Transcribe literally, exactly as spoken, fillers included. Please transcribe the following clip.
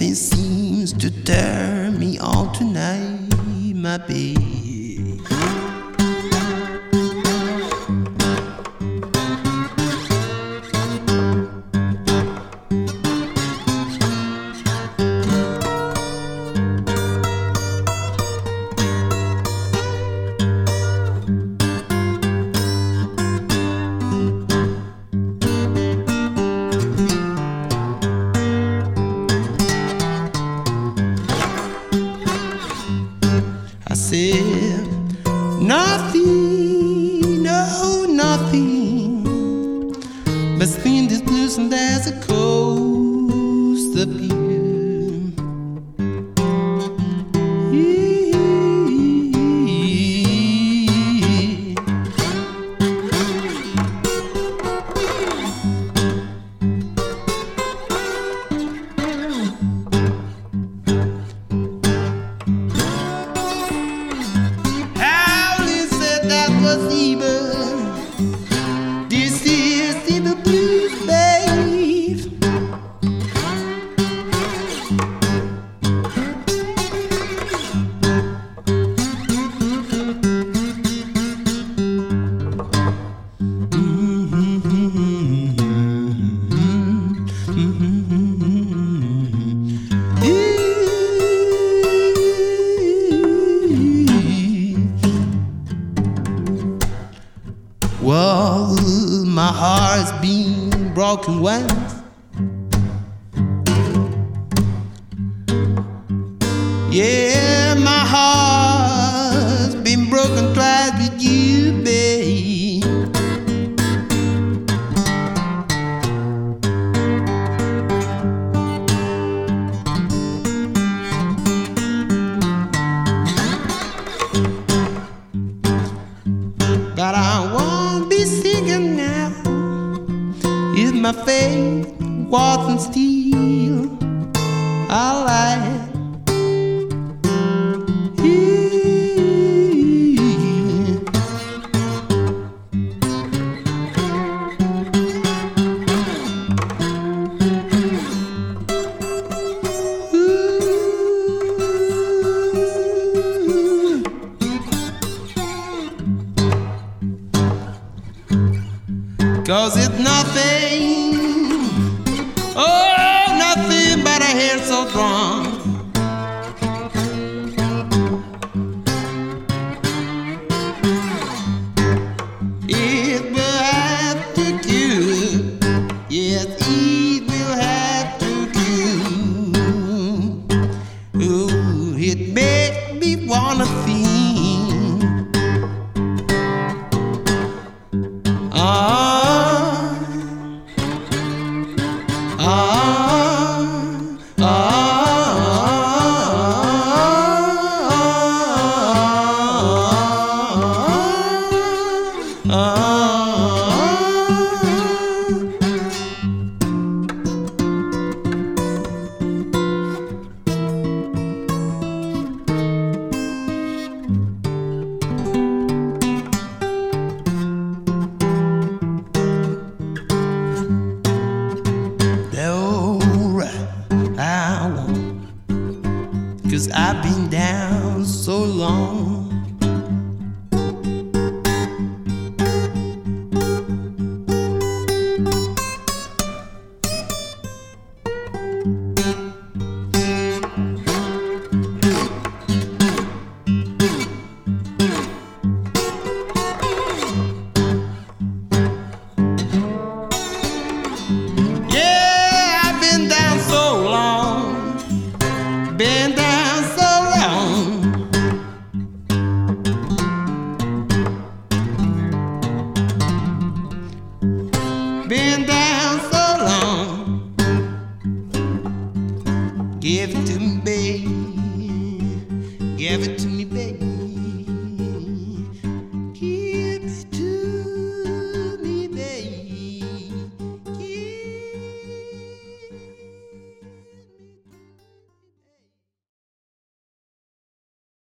Nothing seems to turn me on tonight, my baby. I said, nothing, no, nothing, but spin this blues and there's a coast up here. Was evil. This is the blues, babe. Well, my heart's been broken once. Yeah, my heart's been broken twice with you, babe. But I won't be singing now if my faith wasn't still alive. Cause it's nothing, oh, nothing but a hair so strong. It will have to kill, yes, it will have to kill. Ooh, it makes me wanna think. Ah. Cause I've been down so long. Yeah, I've been down so long. Been down so long. Been down